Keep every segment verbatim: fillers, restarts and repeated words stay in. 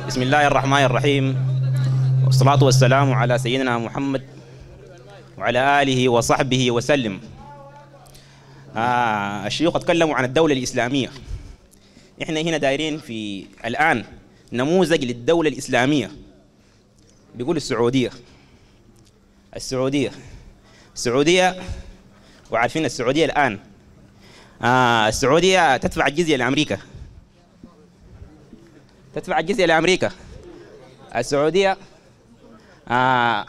بسم الله الرحمن الرحيم، والصلاة والسلام على سيدنا محمد وعلى آله وصحبه وسلم. آه الشيوخ اتكلموا عن الدولة الإسلامية. إحنا هنا دايرين في الآن نموذج للدولة الإسلامية. بيقول السعودية السعودية السعودية وعارفين السعودية الآن آه السعودية تدفع الجزية لأمريكا تدفع الجزية لأمريكا السعودية آه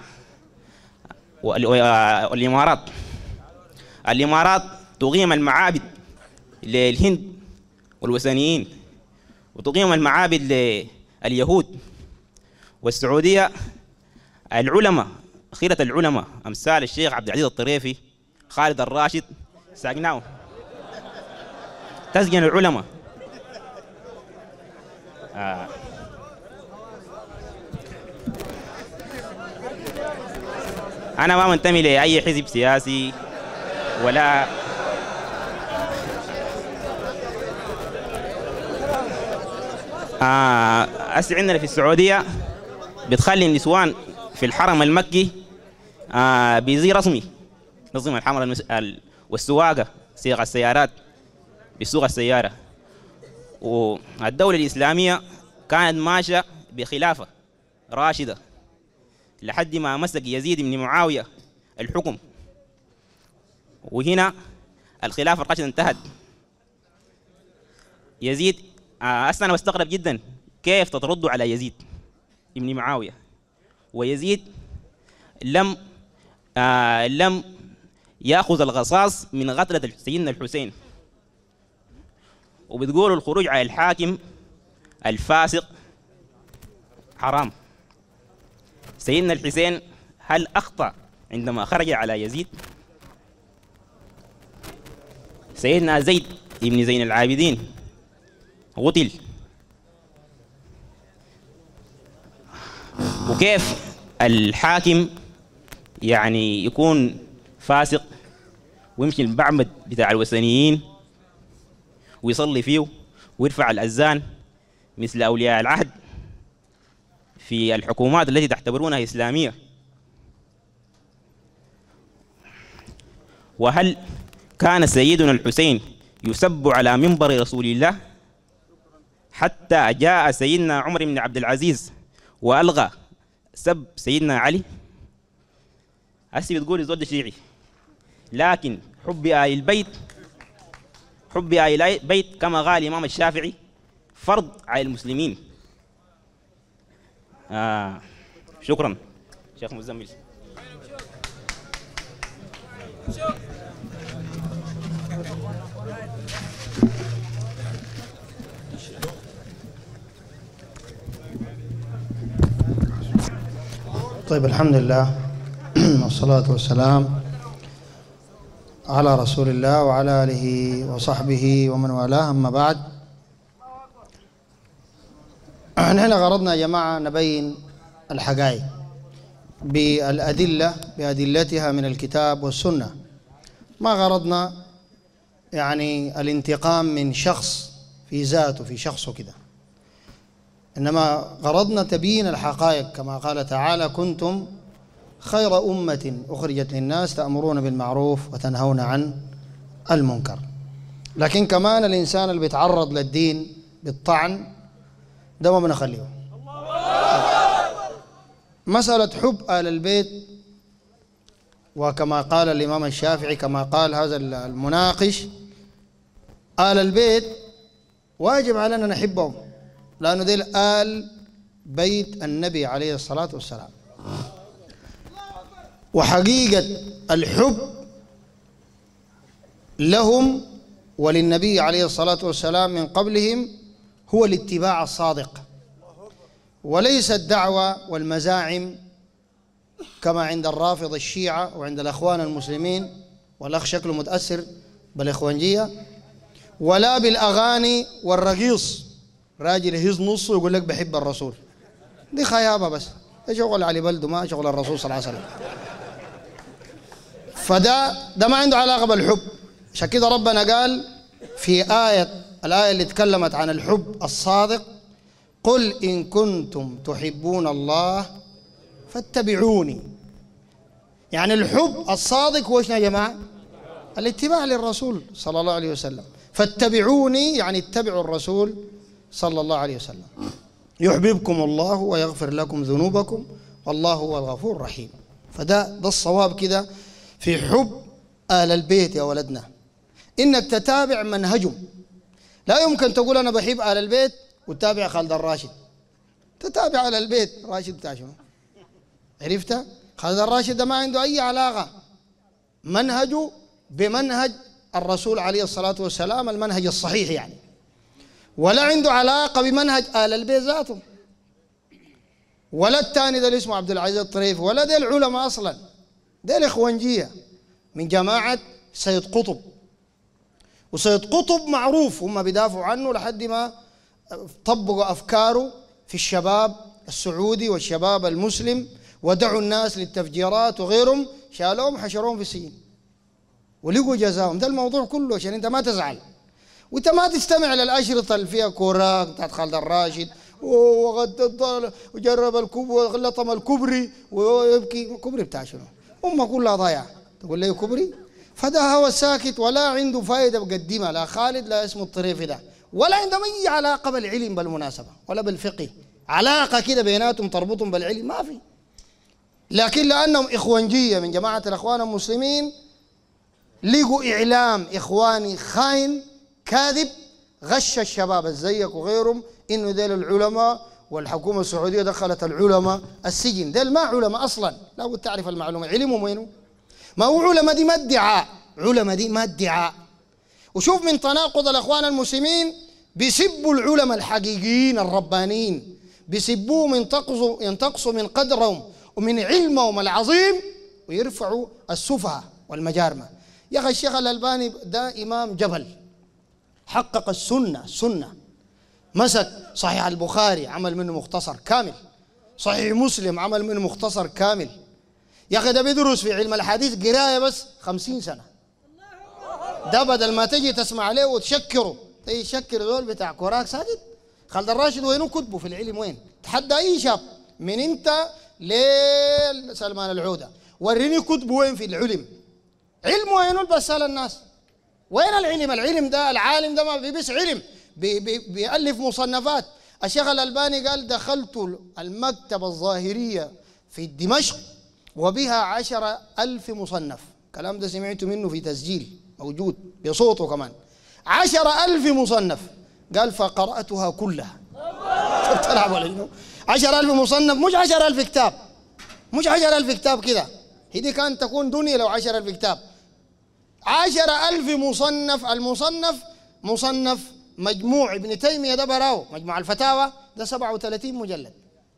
والإمارات الإمارات تقيم المعابد للهند والوثنيين، وتقيم المعابد لليهود. والسعودية العلماء، خيرة العلماء أمثال الشيخ عبد العزيز الطريفي، خالد الراشد، ساقناه تسجن العلماء. آه. أنا ما منتمي لأي حزب سياسي ولا آه أسي عندنا في السعودية بتخلي النسوان في الحرم المكي آه بزي رسمي، نظم الحمر المس... والسواقة، صيغ السيارات بسوق السيارة. والدولة الإسلامية كانت ماشية بخلافة راشدة لحد ما مسك يزيد بن معاوية الحكم، وهنا الخلافة الراشدة انتهت. يزيد أصلا أنا بستغرب جدا كيف تتردوا على يزيد ابن معاوية، ويزيد لم آه لم يأخذ الغصاص من غتلة سيدنا الحسين، وبتقولوا الخروج على الحاكم الفاسق حرام. سيدنا الحسين هل أخطأ عندما خرج على يزيد؟ سيدنا زيد ابن زين العابدين قتل. وكيف الحاكم يعني يكون فاسق ويمشي المعبد بتاع الوثنيين ويصلي فيه ويرفع الأذان مثل أولياء العهد في الحكومات التي تعتبرونها إسلامية؟ وهل كان سيدنا الحسين يسب على منبر رسول الله حتى جاء سيدنا عمر بن عبد العزيز وألغى سب سيدنا علي؟ هسي بتقول الزول ده شيعي، لكن حب آل البيت حب آل البيت كما قال الإمام الشافعي فرض على المسلمين. آه شكرا شيخ مزمل. طيب، الحمد لله والصلاة والسلام على رسول الله وعلى آله وصحبه ومن والاه، أما بعد. نحن غرضنا يا جماعة نبين الحقائق بالأدلة بأدلتها من الكتاب والسنة. ما غرضنا يعني الانتقام من شخص في ذاته في شخصه كده، إنما غرضنا تبيين الحقائق كما قال تعالى: كنتم خير أمة أخرجت للناس تأمرون بالمعروف وتنهون عن المنكر. لكن كمان الإنسان اللي بيتعرض للدين بالطعن ده ما بنخليه. مسألة حب آل البيت، وكما قال الإمام الشافعي كما قال هذا المناقش، آل البيت واجب علينا نحبهم، لأنه ديل آل بيت النبي عليه الصلاة والسلام. وحقيقة الحب لهم وللنبي عليه الصلاة والسلام من قبلهم هو الاتباع الصادق، وليس الدعوة والمزاعم كما عند الرافض الشيعة وعند الأخوان المسلمين، والأخ شكله متأثر بالإخوانجية، ولا بالأغاني والرقيص، راجل يهز نصه ويقول لك بحب الرسول. دي خيابة بس، ده شغل علي بلده، ما شغل الرسول صلى الله عليه وسلم. فده ده ما عنده علاقة بالحب. عشان كده ربنا قال في آية الآية اللي تكلمت عن الحب الصادق: قل إن كنتم تحبون الله فاتبعوني. يعني الحب الصادق هو شنو يا جماعة؟ الاتباع للرسول صلى الله عليه وسلم. فاتبعوني يعني اتبعوا الرسول صلى الله عليه وسلم يحببكم الله ويغفر لكم ذنوبكم والله هو الغفور الرحيم. فده ده الصواب كده في حب آل البيت يا ولدنا، إنك تتابع منهجهم. لا يمكن تقول أنا بحب آل البيت وتتابع خالد الراشد. تتابع آل البيت راشد بتاع شنو؟ عرفتها؟ خالد الراشد ده ما عنده أي علاقة منهجه بمنهج الرسول عليه الصلاة والسلام، المنهج الصحيح يعني، ولا عنده علاقة بمنهج آل البيت ذاتهم، ولا الثاني ده اللي اسمه عبد العزيز الطريفي، ولا ده العلماء أصلا، ده الإخوانجية من جماعة سيد قطب. وسيد قطب معروف هم بيدافعوا عنه لحد ما طبقوا أفكاره في الشباب السعودي والشباب المسلم ودعوا الناس للتفجيرات وغيرهم، شالوهم حشروهم في السجن ولقوا جزاهم. ده الموضوع كله عشان انت ما تزعل وانت ما تستمع للأشرطة اللي فيها كوراك بتاعت خالد الراشد وغد وجرب الكوب ولطم الكبري ويبكي. كبري بتاع شنو؟ أمة كلها ضايعة تقول لي كبري. فده هو ساكت ولا عنده فائدة بقدمها، لا خالد لا اسمه الطريفي ده، ولا عندهم أي علاقة بالعلم بالمناسبة ولا بالفقه، علاقة كده بيناتهم تربطهم بالعلم ما في. لكن لأنهم إخوانجية من جماعة الإخوان المسلمين لقوا إعلام إخواني خاين كاذب غش الشباب زيك وغيرهم إنه ديل العلماء والحكومة السعودية دخلت العلماء السجن. ديل ما علماء أصلا، لا بد تعرف المعلومة. علمهم وينه؟ ما هو علماء دي ما ادعاء، علماء دي ما ادعاء. وشوف من تناقض الإخوان المسلمين بيسبوا العلماء الحقيقيين الربانيين، بيسبوهم ينتقصوا ينتقصوا من قدرهم ومن علمهم العظيم ويرفعوا السفهاء والمجارمة. يا أخي الشيخ الألباني ده إمام جبل، حقق السنة السنة، مسك صحيح البخاري عمل منه مختصر كامل، صحيح مسلم عمل منه مختصر كامل. يا أخي ده بيدرس في علم الحديث قراية بس خمسين سنة. ده بدل ما تجي تسمع عليه وتشكره تجي تشكر دول بتاع كوراك ساكت. خالد الراشد وينه كتبه في العلم؟ وين؟ تحدى أي شاب من أنت لسلمان العودة وريني كتبه وين في العلم. علمه وينه البسال الناس؟ وين العلم؟ العلم ده العالم ده ما بيبس علم، بي بي بيألف مصنفات. الشيخ الألباني قال دخلت المكتبة الظاهرية في دمشق وبها عشر ألف مصنف. الكلام ده سمعته منه في تسجيل موجود بصوته كمان. عشر ألف مصنف قال فقرأتها كلها. بتلعب ولا شنو؟ عشر ألف مصنف مش عشر ألف كتاب، مش عشر ألف كتاب كده، هذه كانت تكون دنيا لو عشر ألف كتاب. عشر ألف مصنف. المصنف مصنف مجموع ابن تيمية ده براو مجموع الفتاوى ده سبعة وثلاثين مجلد.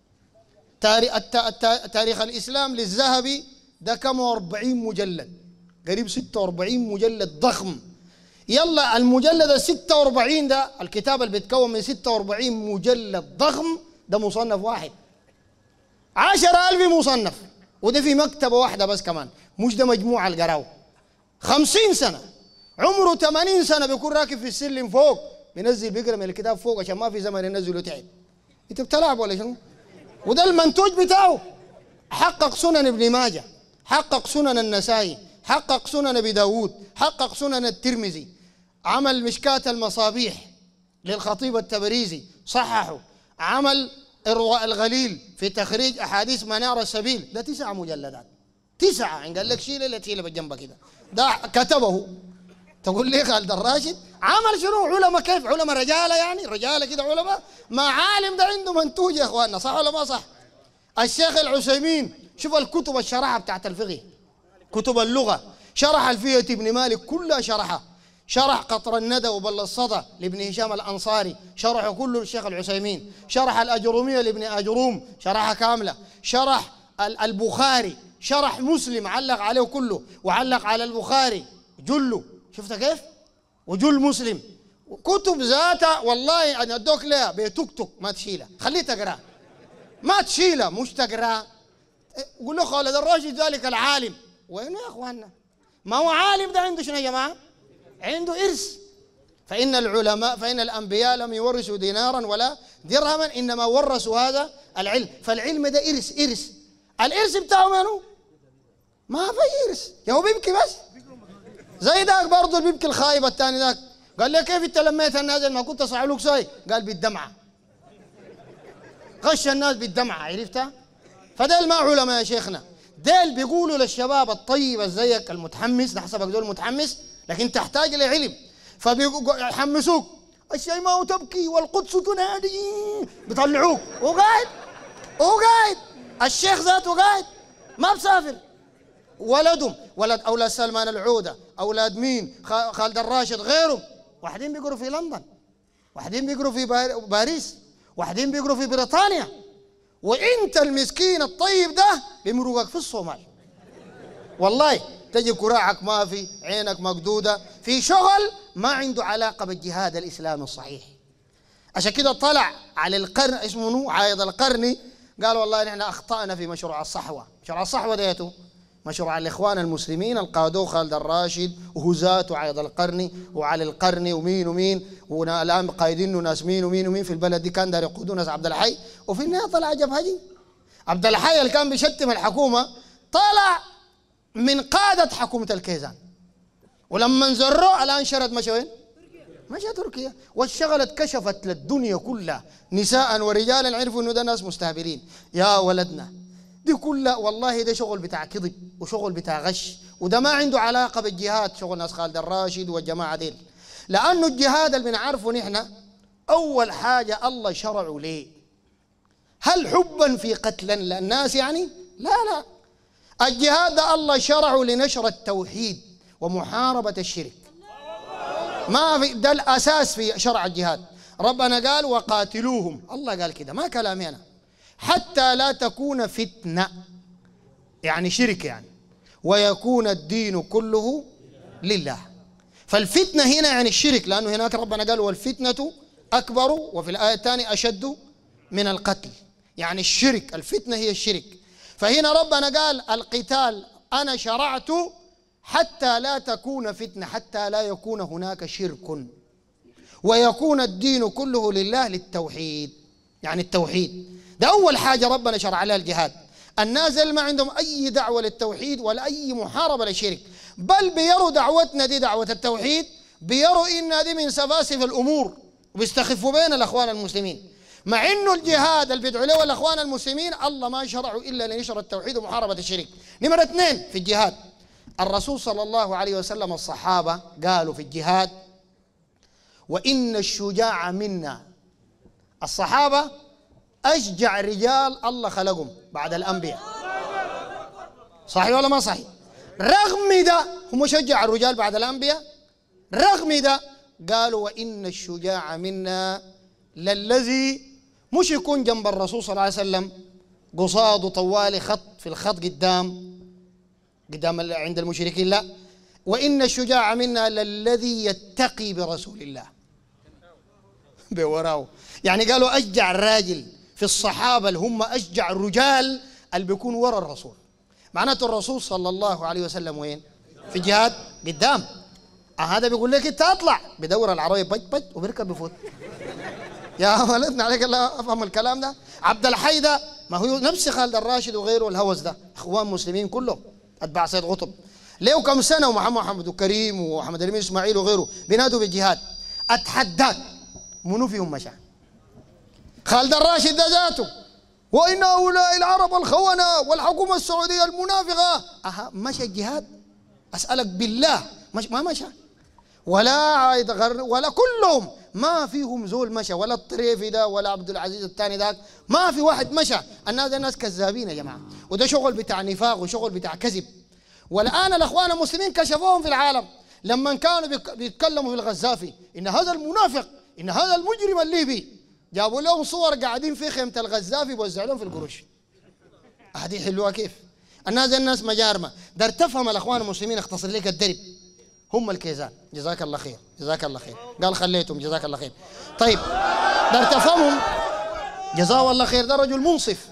تاريخ الإسلام للذهبي ده كم وأربعين مجلد، قريب ستة وأربعين مجلد ضخم. يلا المجلد ال ستة وأربعين ده الكتاب اللي بيتكون من ستة وأربعين مجلد ضخم ده مصنف واحد. عشر ألف مصنف وده في مكتبة واحدة بس كمان، مش ده مجموعة القراو. خمسين سنة عمره ثمانين سنة بيكون راكب في السلم فوق بينزل بيقرا من الكتاب فوق عشان ما في زمن ينزله تعب. انت بتلعب ولا شنو؟ وده المنتوج بتاعه. حقق سنن ابن ماجه، حقق سنن النسائي، حقق سنن ابي داود، حقق سنن الترمذي، عمل مشكاة المصابيح للخطيب التبريزي صححه، عمل إرواء الغليل في تخريج أحاديث منار السبيل ده تسعة مجلدات. تسعة إن قال لك شيله لا تشيله بجنبك كده ده كتبه. تقول لي خالد الراشد عمل شنو؟ علماء كيف؟ علماء رجاله يعني رجاله كده علماء؟ ما عالم ده عنده منتوج يا اخواننا، صح ولا ما صح؟ الشيخ العثيمين شوف الكتب الشرحه بتاعت الفقه، كتب اللغه شرح الفية ابن مالك كلها شرحها، شرح قطر الندى وبل الصدى لابن هشام الانصاري شرحه كله الشيخ العثيمين، شرح الاجروميه لابن اجروم شرحها كامله، شرح البخاري، شرح مسلم علق عليه كله، وعلق على البخاري جله، شفت كيف؟ وجل مسلم كتب ذاتها والله انا ادوك لها بتكتك ما تشيلها، خليه تقرا ما تشيلها مش تقرا. قول له خالد الراشد ذلك العالم، وين يا اخواننا؟ ما هو عالم ده عنده شنو يا جماعه؟ عنده ارث. فان العلماء فان الانبياء لم يورثوا دينارا ولا درهما إنما ورثوا هذا العلم. فالعلم ده إرث. إرث الإرث بتاعه منو؟ ما في إرث، يا هو بيبكي بس زي داك برضه اللي بيبكي الخايب الثاني ذاك. قال لي كيف انت لميت الناس ما كنت صعلوك ساي؟ قال بالدمعة. غش الناس بالدمعة، عرفتها؟ فديل ما علماء يا شيخنا، ديل بيقولوا للشباب الطيب زيك المتحمس، ده حسبك دول متحمس لكن تحتاج لعلم، فبيحمسوك الشيماء تبكي والقدس تنادي، بيطلعوك وقاعد وقاعد الشيخ ذاته قاعد ما بسافر. ولدهم ولد اولاد سلمان العوده، اولاد مين؟ خالد الراشد، غيرهم، واحدين بيقروا في لندن، واحدين بيقروا في باريس، واحدين بيقروا في بريطانيا، وانت المسكين الطيب ده بيمرقك في الصومال. والله تجي كراعك ما في، عينك مقدوده، في شغل ما عنده علاقه بالجهاد الاسلامي الصحيح. عشان كده طلع على القرن اسمه نو عايض القرني، قال والله نحن اخطانا في مشروع الصحوه. مشروع الصحوه ديته مشروع الاخوان المسلمين القادوه خالد الراشد وهزات وعايض القرني وعلي القرني ومين ومين، والان قايدينه ناس مين ومين ومين في البلد دي، كان داير يقودوا ناس عبد الحي، وفي النهايه طلع جبهجي. عبد الحي اللي كان بيشتم الحكومه طلع من قاده حكومه الكيزان، ولما انزروه الان شرد مشى وين؟ مشى تركيا، والشغلت كشفت للدنيا كلها نساء ورجالا، عرفوا انه ده ناس مستهبلين. يا ولدنا دي كلها والله ده شغل بتاع كذب وشغل بتاع غش، وده ما عنده علاقه بالجهاد، شغل ناس خالد الراشد والجماعه ديل. لانه الجهاد اللي بنعرفه نحن اول حاجه الله شرعه ليه؟ هل حبا في قتل الناس يعني؟ لا لا، الجهاد ده الله شرعه لنشر التوحيد ومحاربه الشرك. ما في، ده الاساس في شرع الجهاد. ربنا قال وقاتلوهم، الله قال كده، ما كلامي انا، حتى لا تكون فتنة، يعني شرك يعني، ويكون الدين كله لله. فالفتنة هنا يعني الشرك، لأنه هناك ربنا قال والفتنة أكبر، وفي الآية الثانية أشد من القتل، يعني الشرك، الفتنة هي الشرك. فهنا ربنا قال القتال أنا شرعت حتى لا تكون فتنة، حتى لا يكون هناك شرك، ويكون الدين كله لله، للتوحيد، يعني التوحيد ده أول حاجة ربنا شرع لها الجهاد. الناس اللي ما عندهم أي دعوة للتوحيد ولا أي محاربة للشرك، بل بيروا دعوتنا دي دعوة التوحيد، بيروا إن دي من سفاسف الأمور، وبيستخفوا بين الأخوان المسلمين، مع إنه الجهاد اللي بيدعوا له الأخوان المسلمين الله ما شرعوا إلا لنشر التوحيد ومحاربة الشرك. نمرة اثنين في الجهاد، الرسول صلى الله عليه وسلم الصحابة قالوا في الجهاد وإن الشجاع منا. الصحابة أشجع رجال الله خلقهم بعد الأنبياء، صحيح ولا ما صحيح؟ رغم ده هم شجع الرجال بعد الأنبياء، رغم ده قالوا وإن الشجاع منا للذي مش يكون جنب الرسول صلى الله عليه وسلم قصاده طوالي خط في الخط قدام قدام عند المشركين، لا، وإن الشجاع منا للذي يتقي برسول الله بوراه. يعني قالوا أشجع الراجل في الصحابة اللي هم أشجع الرجال اللي بيكون ورا الرسول، معناته الرسول صلى الله عليه وسلم وين؟ في جهاد قدام. آه هذا بيقول لك انت اطلع بدور العربية بج بج وبيركب بفوت. يا ولدنا عليك الله افهم الكلام ده. عبد الحي ده ما هو نفس خالد الراشد وغيره الهوس ده، اخوان مسلمين كلهم اتباع سيد قطب، ليه كم سنة ومحمد محمد وكريم ومحمد الامين اسماعيل وغيره بينادوا بالجهاد. اتحداك منو فيهم مشى؟ خالد الراشد ده ذاته وإن هؤلاء العرب الخونة والحكومة السعودية المنافقة، أها مشى الجهاد؟ أسألك بالله مش ما مشى ولا ولا كلهم ما فيهم زول مشى، ولا الطريفي ده ولا عبد العزيز الثاني ذاك، ما في واحد مشى. الناس ده ناس كذابين يا جماعة، وده شغل بتاع نفاق وشغل بتاع كذب. والآن الأخوان المسلمين كشفوهم في العالم لما كانوا بيتكلموا في الغزافي إن هذا المنافق إن هذا المجرم الليبي، جابوا لهم صور قاعدين في خيمة الغزافي بوزعوا لهم في القروش. هذه حلوة كيف؟ الناس الناس مجارمة. دار تفهم الأخوان المسلمين، اختصر لك الدرب، هم الكيزان. جزاك الله خير جزاك الله خير، قال خليتهم جزاك الله خير. طيب دار تفهمهم جزاه الله خير، ده رجل منصف.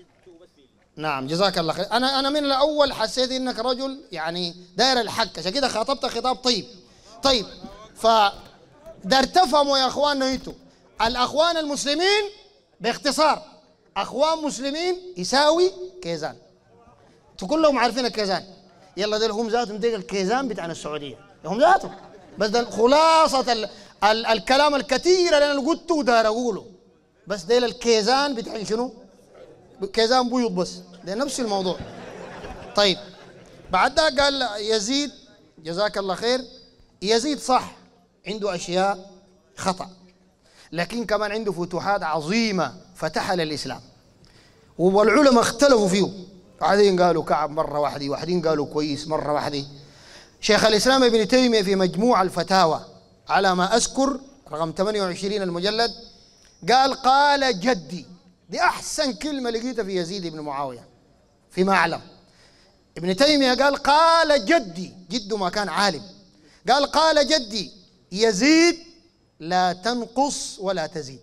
نعم جزاك الله خير. أنا أنا من الأول حسيت إنك رجل يعني داير الحق، عشان كده خاطبت خطاب طيب. طيب ف دار تفهموا يا أخواننا، أنتوا الأخوان المسلمين باختصار اخوان مسلمين يساوي كيزان. انتوا كلهم عارفين الكيزان، يلا دول هم ذاتهم ديك الكيزان بتاعنا السعوديه هم ذاتهم، بس ده خلاصه ال ال الكلام الكثير اللي انا قلته ودار اقوله، بس ديل الكيزان بتاعين شنو؟ كيزان بيض، بس ده نفس الموضوع. طيب بعد ده قال يزيد جزاك الله خير، يزيد صح عنده اشياء خطأ، لكن كمان عنده فتوحات عظيمة فتحها للإسلام، والعلماء اختلفوا فيه، واحدين قالوا كعب مرة واحدة، واحدين قالوا كويس مرة واحدة. شيخ الإسلام ابن تيمية في مجموع الفتاوى على ما أذكر رقم ثمانية وعشرين المجلد قال قال جدي، دي أحسن كلمة لقيتها في يزيد بن معاوية فيما أعلم. ابن تيمية قال قال جدي، جده ما كان عالم، قال قال جدي يزيد لا تنقص ولا تزيد.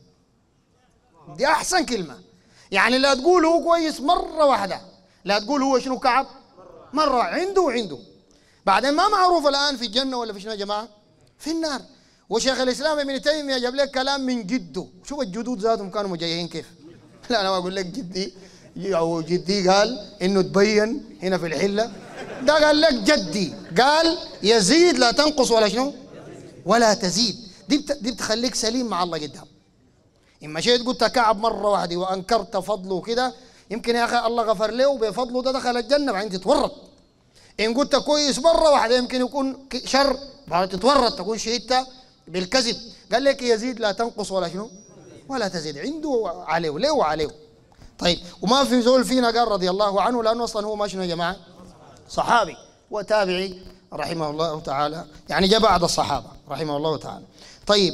دي أحسن كلمة، يعني لا تقول هو كويس مرة واحدة، لا تقول هو شنو كعب مرة، عنده وعنده. بعدين ما معروف الآن في الجنة ولا في شنو يا جماعة؟ في النار. وشيخ الإسلام ابن تيمية جاب لك كلام من جده، شوف الجدود ذاتهم كانوا مجيهين كيف. لا أنا ما أقول لك جدي أو جدي قال إنه تبين هنا في الحلة، ده قال لك جدي قال يزيد لا تنقص ولا شنو ولا تزيد. دي بت... دي بتخليك سليم مع الله قدام. إن مشيت قلت كعب مرة واحدة وأنكرت فضله كده، يمكن يا أخي الله غفر له وبفضله ده دخل الجنة بعدين تتورط. إن قلت كويس مرة واحدة يمكن يكون شر بعد تتورط تكون شهدت بالكذب. قال لك يزيد لا تنقص ولا شنو ولا تزيد، عنده عليه ليه وعليه. طيب وما في زول فينا قال رضي الله عنه، لأنه أصلا هو ما شنو يا جماعة صحابي وتابعي رحمه الله تعالى، يعني جاء بعد الصحابة رحمه الله تعالى. طيب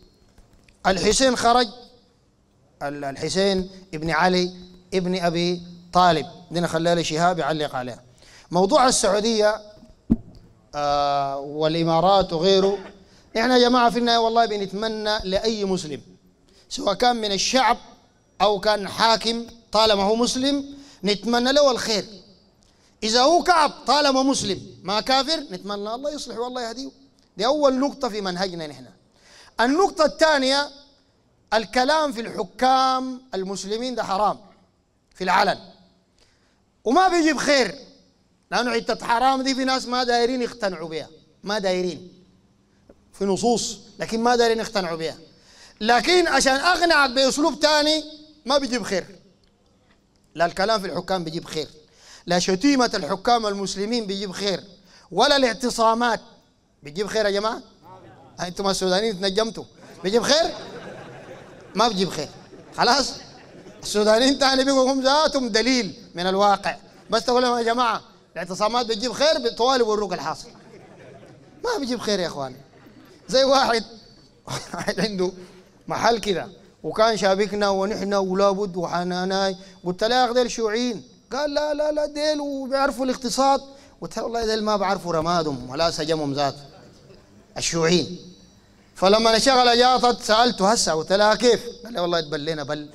الحسين خرج، الحسين ابن علي ابن أبي طالب، دينا خلال شهاب يعلق عليها. موضوع السعودية آه والإمارات وغيره، إحنا يا جماعة في النهاية والله بنتمنى لأي مسلم سواء كان من الشعب أو كان حاكم طالما هو مسلم نتمنى له الخير. إذا هو كعب طالما مسلم ما كافر نتمنى الله يصلح والله يهديه. دي أول نقطة في منهجنا نحن. النقطة الثانية الكلام في الحكام المسلمين ده حرام في العلن وما بيجيب خير، لأنه حتة حرام دي في ناس ما دايرين يقتنعوا بها، ما دايرين في نصوص لكن ما دايرين يقتنعوا بها. لكن عشان أقنعك بأسلوب ثاني ما بيجيب خير. لا الكلام في الحكام بيجيب خير، لا شتيمة الحكام المسلمين بيجيب خير، ولا الاعتصامات بيجيب خير يا جماعة. أنتم السودانيين تنجمتوا بيجيب خير؟ ما بيجيب خير. خلاص السودانيين تاني بيقولوا هم ذاتهم دليل من الواقع، بس تقول لهم يا جماعة الاعتصامات بتجيب خير طوال يوروك الحاصل. ما بيجيب خير يا اخوان. زي واحد واحد عنده محل كده وكان شابكنا ونحن ولا بد وحناناي، قلت له يا اخي ديل شيوعيين، قال لا لا لا ديل وبيعرفوا الاقتصاد، قلت له والله ديل ما بعرفوا رمادهم ولا سجمهم ذاته الشيوعيين. فلما نشغل جاطت سالته هسه قلت لها كيف؟ قال لي والله تبلينا بل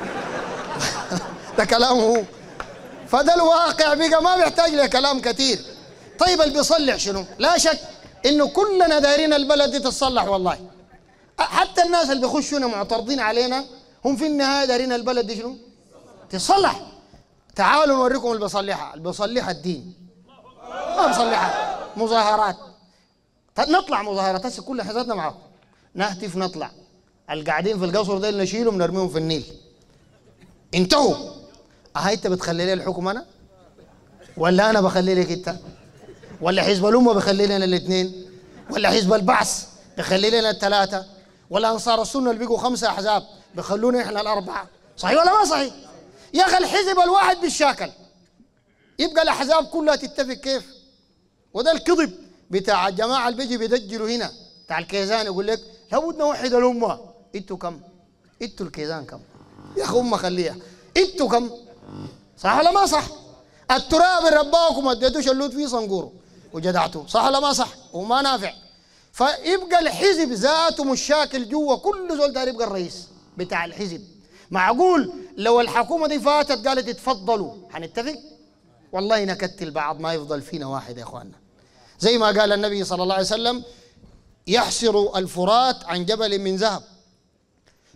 ده كلامه هو. فده الواقع بقى ما بيحتاج له كلام كثير. طيب اللي بيصلح شنو؟ لا شك انه كلنا دايرين البلد دي تتصلح والله. حتى الناس اللي بيخشونا معترضين علينا هم في النهايه دايرين البلد دي شنو؟ تصلح. تعالوا نوريكم اللي بيصلحها، اللي بيصلحها الدين. ما بيصلحها مظاهرات. نطلع مظاهرات هسه كل حزتنا معاكم. نهتف نطلع. القاعدين في القصر ده نشيلهم نرميهم في النيل. انتهوا. هاي انت بتخلي لي الحكم انا؟ ولا انا بخلي لك انت؟ ولا حزب الامه بخلي لنا الاثنين؟ ولا حزب البعث بخلي لنا الثلاثه؟ ولا انصار السنه اللي بقوا خمسه احزاب بخلونا احنا الاربعه؟ صحيح ولا ما صحيح؟ يا اخي الحزب الواحد بالشاكل يبقى الاحزاب كلها تتفق كيف؟ وده الكذب بتاع الجماعه اللي بيجي بيدجلوا هنا بتاع الكيزان يقول لك لابد نوحد الامه. انتوا كم؟ انتوا الكيزان كم؟ يا اخي امه خليها. انتوا كم؟ صح ولا ما صح؟ التراب اللي رباكم ما اديتوش اللوت فيه صنقوره وجدعتوه، صح ولا ما صح؟ وما نافع. فيبقى الحزب ذاته مشاكل جوا، كل زول داير يبقى الرئيس بتاع الحزب. معقول لو الحكومه دي فاتت قالت اتفضلوا حنتفق؟ والله نكتل بعض ما يفضل فينا واحد يا اخواننا. زي ما قال النبي صلى الله عليه وسلم يحسر الفرات عن جبل من ذهب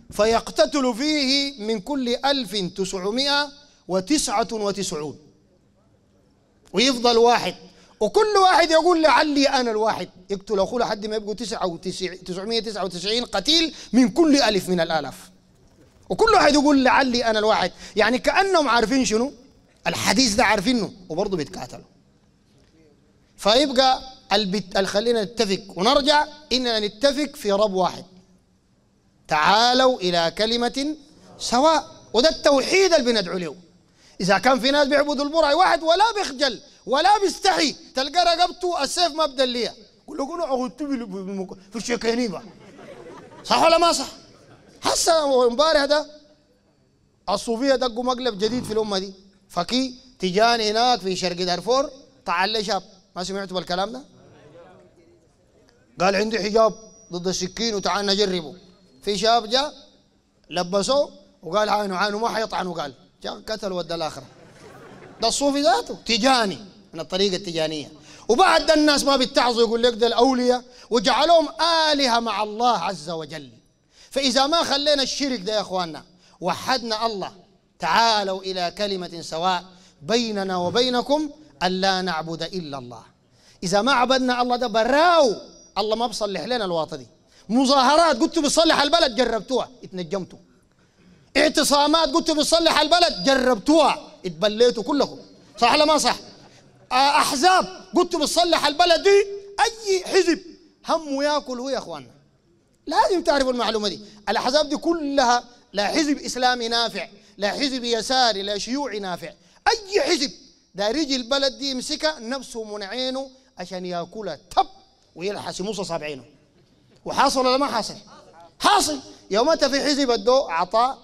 فيقتتل فيه من كل ألف تسعمائة وتسعة وتسعون، ويفضل واحد، وكل واحد يقول لعلي أنا الواحد، يقتل أخوه لحد ما يبقوا تسعمائة وتسعة وتسعين قتيل من كل ألف من الآلاف، وكل واحد يقول لعلي أنا الواحد. يعني كأنهم عارفين شنو الحديث ده، عارفينه وبرضه بيتقاتلوا. فيبقى البت... خلينا نتفق ونرجع إننا نتفق في رب واحد، تعالوا إلى كلمة سواء، وده التوحيد اللي بندعو له. إذا كان في ناس بيعبدوا البرع واحد ولا بيخجل ولا بيستحي، تلقى رقبته السيف ما بدل ليه، كل يقولوا عغدت في الشيكينيبة، صح ولا ما صح؟ هسه امبارح ده الصوفية دقوا مقلب جديد في الأمة دي، فكي تجاني هناك في شرق دارفور طعن لي شاب، ما سمعتوا بالكلام ده؟ قال عندي حجاب ضد السكين وتعال نجربه. في شاب جاء لبسوه وقال عانوا عانوا ما حيطعنوا، قال جاء قتل ودى الآخرة. ده الصوفي ذاته تجاني من الطريقة التجانية. وبعد الناس ما بيتعظوا يقول لك ده الأولياء وجعلهم آلهة مع الله عز وجل. فإذا ما خلينا الشرك ده يا أخواننا، وحدنا الله، تعالوا إلى كلمة سواء بيننا وبينكم ألا نعبد إلا الله. إذا ما عبدنا الله ده براو الله ما بصلح لنا الواطة دي. مظاهرات قلتوا بصلح البلد جربتوها اتنجمتوا، اعتصامات قلتوا بصلح البلد جربتوها اتبليتوا كلكم، صح ولا ما صح؟ أحزاب قلتوا بصلح البلد دي، أي حزب همه ياكل هو يا أخواننا. لازم تعرفوا المعلومة دي. الأحزاب دي كلها لا حزب إسلامي نافع، لا حزب يساري، لا شيوعي نافع. أي حزب داير يجي البلد دي يمسكها نفسه من عينه عشان ياكلها تب ويلحس يمص صابعينه. وحاصل ولا ما حاصل؟ حاصل. يومتها في حزب ادوه عطاء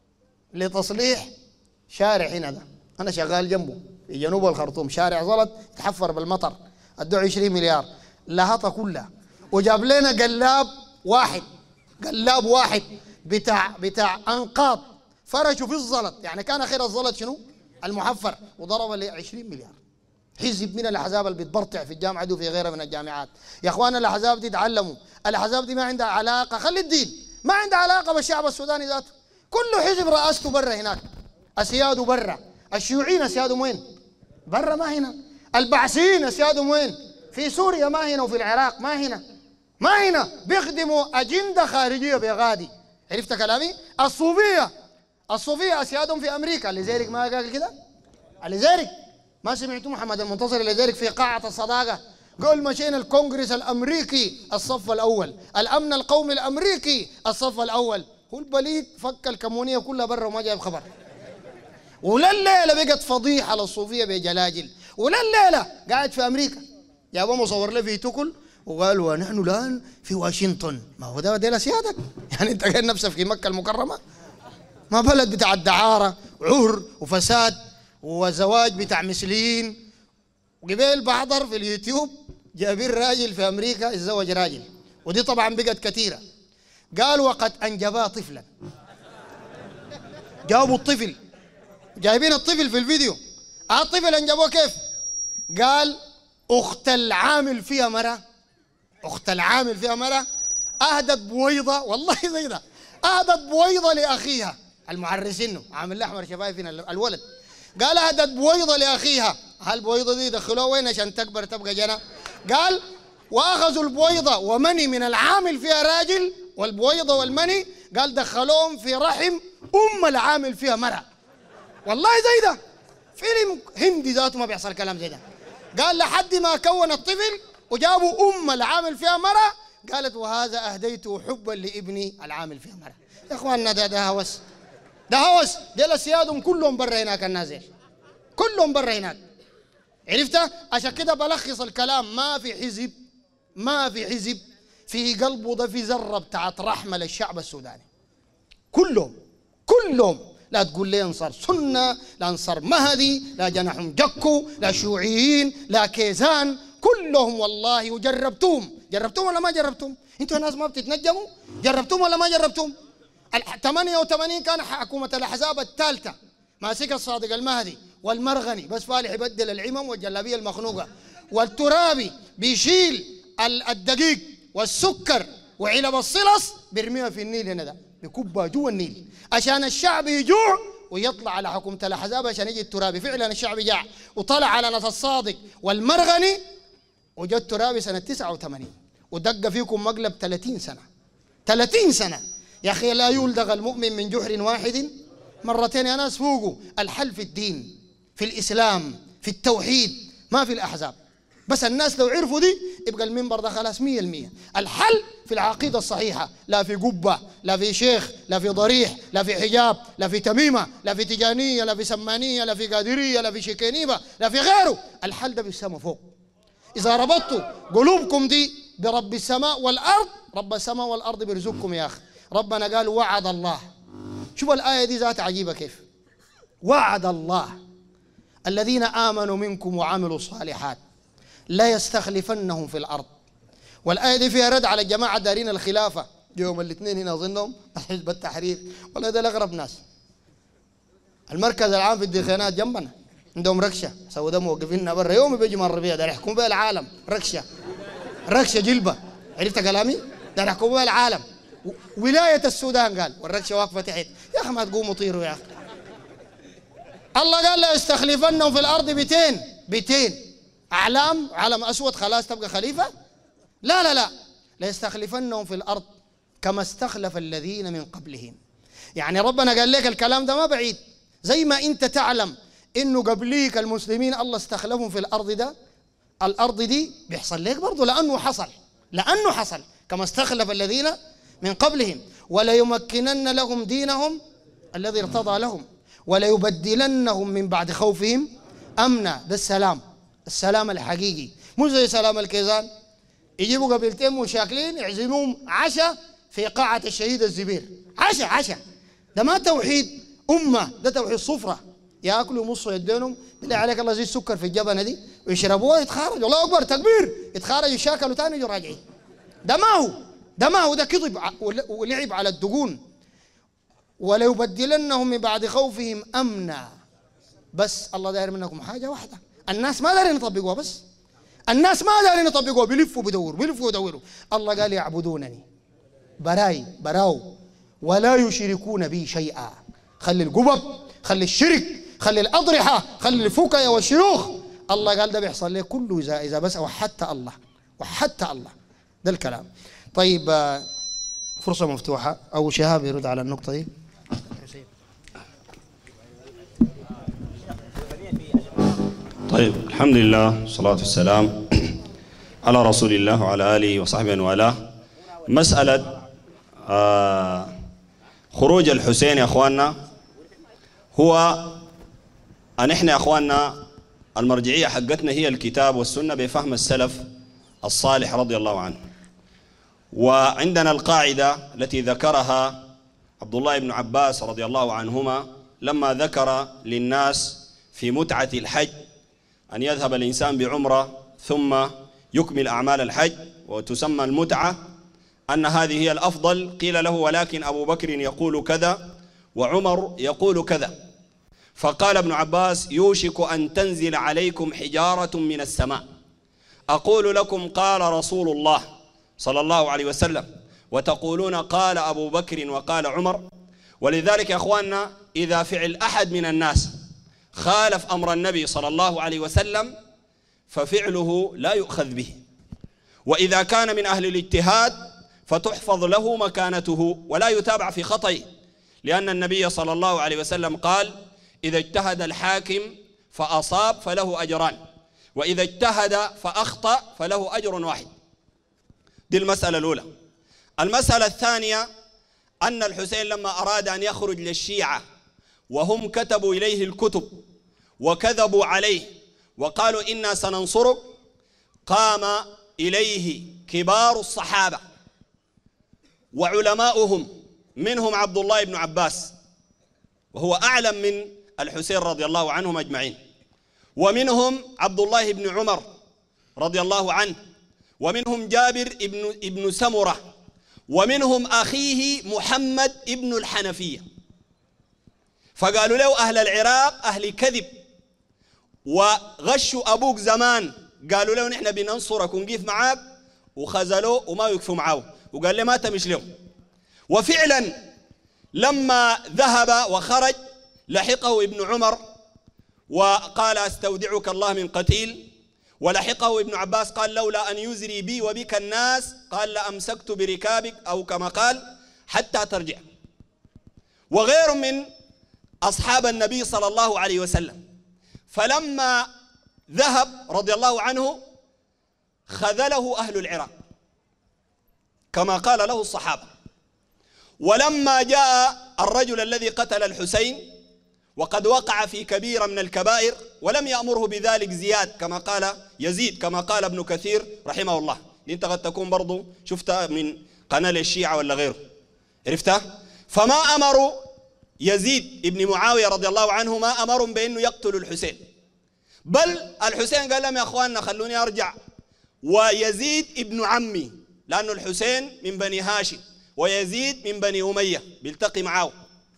لتصليح شارع هنا ده، أنا شغال جنبه في جنوب الخرطوم، شارع زلط تحفر بالمطر، ادوه عشرين مليار لهطة كلها، وجاب لنا قلاب واحد، قلاب واحد بتاع بتاع أنقاض فرشوا في الزلط، يعني كان خير الزلط شنو؟ المحفر، وضرب ل عشرين مليار. حزب من الأحزاب اللي بتبرطع في الجامعة دي وفي غيرها من الجامعات. يا أخوانا الأحزاب دي تعلموا، الأحزاب دي ما عندها علاقة، خلي الدين ما عندها علاقة بالشعب السوداني ذاته. كل حزب رئاسته برا هناك، أسياده برا، الشيوعيين أسيادهم وين؟ برا ما هنا. البعثيين أسيادهم وين؟ في سوريا ما هنا، وفي العراق ما هنا، ما هنا، بيخدموا أجندة خارجية بغادي. عرفت كلامي؟ الصوفية الصوفية أسيادهم في أمريكا، لذلك ما قال كده؟ لذلك ما سمعتوا محمد المنتصر لذلك في قاعة الصداقة قال مشينا الكونغرس الأمريكي الصف الأول، الأمن القومي الأمريكي الصف الأول. هو البليد فك الكمونية كلها برا وما جايب خبر. ولا الليلة بقت فضيحة للصوفية بجلاجل، ولا الليلة قاعد في أمريكا جابوا مصور له في تكل وقالوا نحن الآن في واشنطن. ما هو ده ديل سيادك، يعني أنت قاعد نفسك في مكة المكرمة؟ ما بلد بتاع الدعارة وعهر وفساد وزواج بتاع مثليين. وقبل بحضر في اليوتيوب جايبين راجل في أمريكا يتزوج راجل، ودي طبعا بقت كثيرة. قال وقد أنجبا طفلا، جابوا الطفل، جايبين الطفل في الفيديو. آه الطفل أنجبوه كيف؟ قال أخت العامل فيها مرة، أخت العامل فيها مرة أهدت بويضة، والله زي ده، أهدت بويضة لأخيها المعرسينه عامل الأحمر شفايفين الولد، قال أهدت بويضة لأخيها. هالبويضة دي دخلوها وين عشان تكبر تبقى جنة؟ قال وأخذوا البويضة ومني من العامل فيها راجل، والبويضة والمني قال دخلوهم في رحم أم العامل فيها مرة. والله زي ده فيلم هندي ذاته ما بيحصل كلام زي ده. قال لحد ما كون الطفل وجابوا أم العامل فيها مرة، قالت وهذا أهديته حبا لابني العامل فيها مرة. يا إخواننا ده ده هوس، ده هوس. ديل أسيادهم كلهم برا هناك، النازل كلهم برا هناك. عرفت؟ عشان كده بلخص الكلام، ما في حزب ما في حزب في قلبه ده في ذرة بتاعت رحمة للشعب السوداني. كلهم كلهم، لا تقول لي انصار سنة، لا انصار مهدي، لا جناحهم جكو، لا شيوعيين، لا كيزان، كلهم والله. وجربتوهم جربتوهم ولا ما جربتوهم؟ انتوا ناس ما بتتنجموا؟ جربتوهم ولا ما جربتوهم؟ ثمانية وثمانين كان حكومة الأحزاب الثالثة ماسك الصادق المهدي والمرغني بس فالح يبدل العمم والجلابية المخنوقة، والترابي بيشيل الدقيق والسكر وعلب الصلص بيرميها في النيل هنا ده. بكبها جوا النيل عشان الشعب يجوع ويطلع على حكومة الأحزاب عشان يجي الترابي. فعلا الشعب جاع وطلع على نص الصادق والمرغني وجاء الترابي سنة تسعة وثمانين ودق فيكم مقلب ثلاثين سنة. ثلاثين سنة يا أخي. لا يلدغ المؤمن من جحر واحد مرتين يا ناس. فوقوا الحل في الدين، في الإسلام، في التوحيد، ما في الأحزاب. بس الناس لو عرفوا دي يبقى المنبر ده خلاص مية المية. الحل في العقيدة الصحيحة، لا في قبة، لا في شيخ، لا في ضريح، لا في حجاب، لا في تميمة، لا في تجانية، لا في سمانية، لا في قادرية، لا في شكينيبة، لا في غيره. الحل ده بالسما فوق. إذا ربطتوا قلوبكم دي برب السماء والأرض، رب السماء والأرض بيرزقكم يا أخي. ربنا قال وعد الله. شوف الآية دي ذات عجيبة كيف. وعد الله الذين آمنوا منكم وعملوا الصالحات لا يستخلفنهم في الأرض. والآية دي فيها رد على الجماعة دارين الخلافة يوم الاثنين هنا أظنهم حزب التحرير، ولا ده الأغرب ناس. المركز العام في الدخانات جنبنا عندهم ركشة، سووا ده موقفيننا برا يوم بيجي من الربيع ده يحكموا بها العالم. ركشة ركشة جلبة، عرفت كلامي؟ ده يحكموا بها العالم. ولاية السودان قال والركشة واقفة تحت. يا أخي ما تقوموا طيروا يا أخي. الله قال لا يستخلفنهم في الأرض بيتين بيتين أعلام علم أسود خلاص تبقى خليفة؟ لا لا لا، لا يستخلفنهم في الأرض كما استخلف الذين من قبلهم. يعني ربنا قال لك الكلام ده ما بعيد. زي ما أنت تعلم إنه قبليك المسلمين الله استخلفهم في الأرض ده، الأرض دي بيحصل لك برضه لأنه حصل لأنه حصل كما استخلف الذين من قبلهم. ولا يمكنن لهم دينهم الذي ارتضى لهم ولا يبدلنهم من بعد خوفهم أمنا. ده السلام، السلام الحقيقي، مو زي سلام الكيزان. يجيبوا قبيلتين مشاكلين يعزموهم عشاء في قاعة الشهيد الزبير. عشاء عشاء ده ما توحيد أمة، ده توحيد صفرة. ياكلوا يمصوا يدينهم بالله عليك الله زي السكر في الجبنة دي ويشربوها يتخارجوا. الله أكبر تكبير، يتخارجوا يشاكلوا تاني يجوا راجعين. ده ما هو ده ما هو ده كذب ولعب على الدقون. ولا يبدلنهم من بعد خوفهم أمنا. بس الله داير منكم حاجة واحدة، الناس ما دارين يطبقوها. بس الناس ما دارين يطبقوها، بيلفوا بدوروا بيلفوا يدوروا. الله قال يعبدونني براي براو ولا يشركون بي شيئا. خلي القبب، خلي الشرك، خلي الأضرحة، خلي الفكاية والشيوخ. الله قال ده بيحصل ليه كله إذا إذا بس وحدت الله وحدت الله. ده الكلام. طيب فرصة مفتوحة أو شهاب يرد على النقطة دي. طيب الحمد لله والصلاة والسلام على رسول الله وعلى آله وصحبه والاه. مسألة آه خروج الحسين يا أخواننا هو أن إحنا يا أخواننا المرجعية حقتنا هي الكتاب والسنة بفهم السلف الصالح رضي الله عنه. وعندنا القاعدة التي ذكرها عبد الله بن عباس رضي الله عنهما لما ذكر للناس في متعة الحج أن يذهب الإنسان بعمرة ثم يكمل أعمال الحج وتسمى المتعة، أن هذه هي الأفضل. قيل له ولكن أبو بكر يقول كذا وعمر يقول كذا. فقال ابن عباس يوشك أن تنزل عليكم حجارة من السماء أقول لكم قال رسول الله صلى الله عليه وسلم وتقولون قال أبو بكر وقال عمر. ولذلك يا أخواننا إذا فعل أحد من الناس خالف أمر النبي صلى الله عليه وسلم ففعله لا يؤخذ به، وإذا كان من أهل الاجتهاد فتحفظ له مكانته ولا يتابع في خطئه، لأن النبي صلى الله عليه وسلم قال إذا اجتهد الحاكم فأصاب فله أجران وإذا اجتهد فأخطأ فله أجر واحد. دي المسألة الأولى. المسألة الثانية أن الحسين لما أراد أن يخرج للشيعة وهم كتبوا إليه الكتب وكذبوا عليه وقالوا إنا سننصرك، قام إليه كبار الصحابة وعلماؤهم منهم عبد الله بن عباس وهو أعلم من الحسين رضي الله عنهم أجمعين، ومنهم عبد الله بن عمر رضي الله عنه، ومنهم جابر ابن, ابن سمرة، ومنهم أخيه محمد ابن الحنفية. فقالوا له أهل العراق أهل كذب وغشوا أبوك زمان، قالوا له نحن بننصرك ونقيف معاك وخزلوه وما يكفوا معاه وقال له ما تمش له. وفعلا لما ذهب وخرج لحقه ابن عمر وقال استودعك الله من قتيل، ولحقه ابن عباس قال لولا أن يزري بي وبك الناس قال لأمسكت بركابك أو كما قال حتى ترجع. وغير من أصحاب النبي صلى الله عليه وسلم. فلما ذهب رضي الله عنه خذله أهل العراق كما قال له الصحابة. ولما جاء الرجل الذي قتل الحسين وقد وقع في كبيرة من الكبائر ولم يأمره بذلك زياد كما قال يزيد كما قال ابن كثير رحمه الله، انت قد تكون برضو شفتها من قناة الشيعة ولا غيره، عرفتها؟ فما أمروا يزيد ابن معاوية رضي الله عنه ما أمرهم بأنه يقتلوا الحسين، بل الحسين قال لهم يا أخواننا خلوني أرجع، ويزيد ابن عمي لأنه الحسين من بني هاشم ويزيد من بني أمية بيلتقي معه،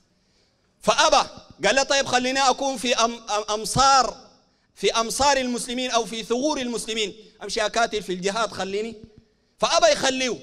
فأبى قال له طيب خليني أكون في أمصار في أمصار المسلمين أو في ثغور المسلمين، أمشي أكاتل في الجهاد خليني، فأبى يخليه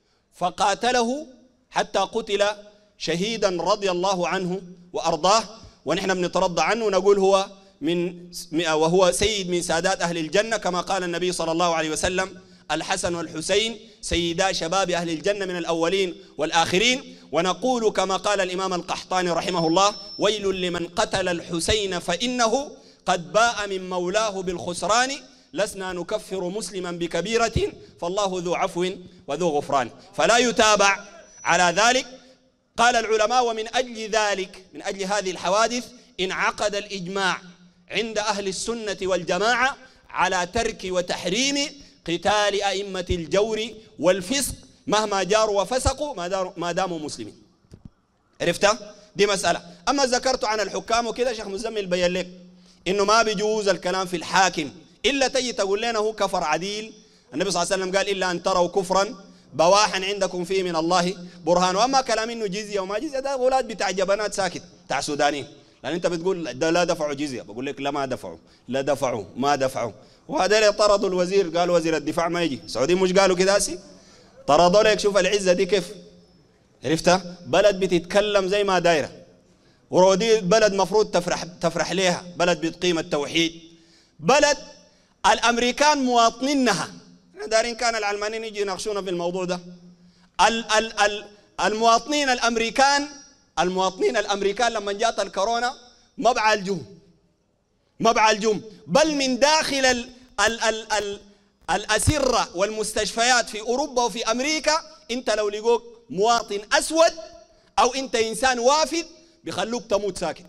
فقاتله حتى قتل شهيدا رضي الله عنه وأرضاه. ونحن بنترضى عنه ونقول هو من وهو سيد من سادات أهل الجنة كما قال النبي صلى الله عليه وسلم الحسن والحسين سيدا شباب أهل الجنة من الأولين والآخرين. ونقول كما قال الإمام القحطاني رحمه الله ويل لمن قتل الحسين فإنه قد باء من مولاه بالخسران، لسنا نكفر مسلما بكبيرة فالله ذو عفو وذو غفران. فلا يتابع على ذلك. قال العلماء ومن أجل ذلك من أجل هذه الحوادث انعقد الإجماع عند أهل السنة والجماعة على ترك وتحريم قتال أئمة الجور والفسق مهما جاروا وفسقوا ما داموا مسلمين. عرفتها؟ دي مسألة. أما ذكرت عن الحكام وكذا شيخ مزمل بيّن لك إنه ما بيجوز الكلام في الحاكم إلا تجي تقول لنا هو كفر عديل. النبي صلى الله عليه وسلم قال إلا أن تروا كفرا بواحا عندكم فيه من الله برهان. وأما كلام إنه جزية وما جزية ده أولاد بتاع جبنات ساكت بتاع سودانيين، لأن أنت بتقول ده لا دفعوا جزية، بقول لك لا ما دفعوا لا دفعوا ما دفعوا. وهذا طردوا الوزير قال وزير الدفاع ما يجي. السعوديين مش قالوا كده هسي؟ طردوا لك. شوف العزة دي كيف، عرفتها؟ بلد بتتكلم زي ما دايرة، ودي بلد مفروض تفرح تفرح ليها، بلد بتقيم التوحيد، بلد الأمريكان مواطنينها. دارين كان العلمانيين يجي يناقشونا في الموضوع ده. ال ال ال المواطنين الأمريكان المواطنين الأمريكان لما جات الكورونا ما بعالجوهم ما بعالجوهم بل من داخل ال ال ال ال الأسرة والمستشفيات في أوروبا وفي أمريكا أنت لو لقوك مواطن أسود أو أنت إنسان وافد بيخلوك تموت ساكت.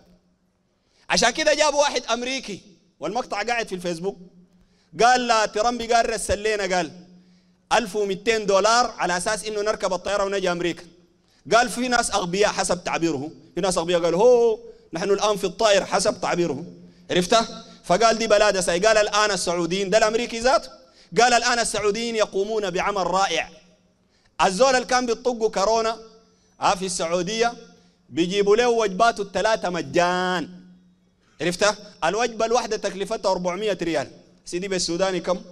عشان كده جابوا واحد أمريكي والمقطع قاعد في الفيسبوك قال لا ترامب قال رسل لنا قال ألف ومئتين دولار على أساس إنه نركب الطيارة ونجي أمريكا. قال في ناس أغبياء حسب تعبيره، في ناس أغبياء قالوا هو نحن الآن في الطائر حسب تعبيره، عرفته؟ فقال دي بلاد ساي. قال الآن السعوديين ده الأمريكي ذاته قال الآن السعوديين يقومون بعمل رائع. الزول اللي كان بيطقوا كورونا آه في السعودية بيجيبوا له وجباته الثلاثة مجان، عرفتها؟ الوجبة الواحدة تكلفتها أربعمئة ريال. سيدي بالسوداني كم؟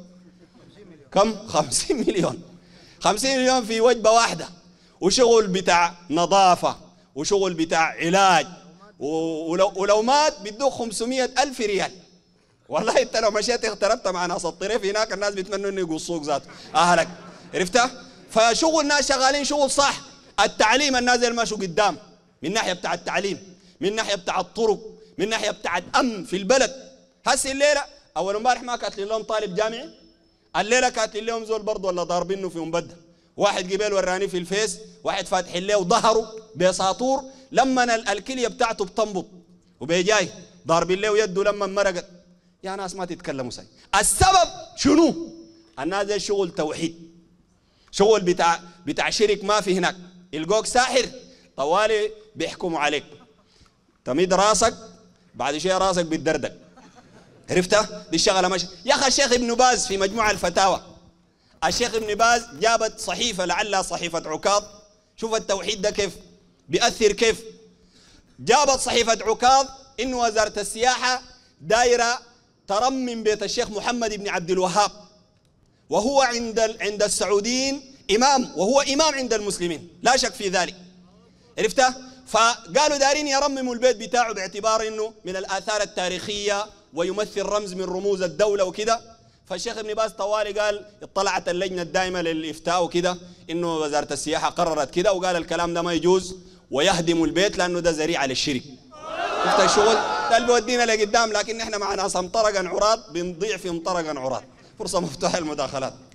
كم؟ خمسين مليون. خمسين مليون في وجبة واحدة، وشغل بتاع نظافة وشغل بتاع علاج، ولو, ولو مات بيدوك خمسمئة ألف ريال. والله انت لو مشيت اغتربت مع ناس الطريف هناك الناس بيتمنوا انه يقصوك ذات اهلك، عرفتها؟ فشغل الناس شغالين شغل صح. التعليم الناس اللي ماشوا قدام من ناحيه بتاع التعليم، من ناحيه بتاع الطرق، من ناحيه بتاع الامن في البلد. هسه الليله اول امبارح ما كاتلين لهم طالب جامعي، الليله كاتلين لهم زول برضه ولا ضاربينه في مبدل. واحد قبيل وراني في الفيس واحد فاتح له وظهره بساطور لما الكليه بتاعته بتنبض وبيجاي ضارب له يده لما مرقت. يا ناس ما تتكلموا ساي. السبب شنو؟ الناس ده شغل توحيد، شغل بتاع بتاع شرك ما في هناك. يلقوك ساحر طوالي بيحكموا عليك، تميد راسك بعد شيء راسك بيتدردق، عرفتها؟ دي الشغله ماشيه. يا اخي الشيخ ابن باز في مجموع الفتاوى، الشيخ ابن باز جابت صحيفه لعلها صحيفه عكاظ. شوف التوحيد ده كيف بيأثر كيف. جابت صحيفه عكاظ انه وزاره السياحه دايره ترمم بيت الشيخ محمد بن عبد الوهاب، وهو عند عند السعوديين إمام، وهو إمام عند المسلمين لا شك في ذلك، عرفته؟ فقالوا دارين يرمموا البيت بتاعه باعتبار انه من الاثار التاريخيه ويمثل رمز من رموز الدوله وكده. فالشيخ ابن باز طوالي قال اطلعت اللجنه الدائمه للافتاء وكده انه وزاره السياحه قررت كده، وقال الكلام ده ما يجوز ويهدموا البيت لانه ده ذريعه للشرك. شفت الشغل ده اللي بيودينا لقدام، لكن احنا مع ناس مطرقا عراض بنضيع في مطرقا عراض. فرصه مفتوحه للمداخلات.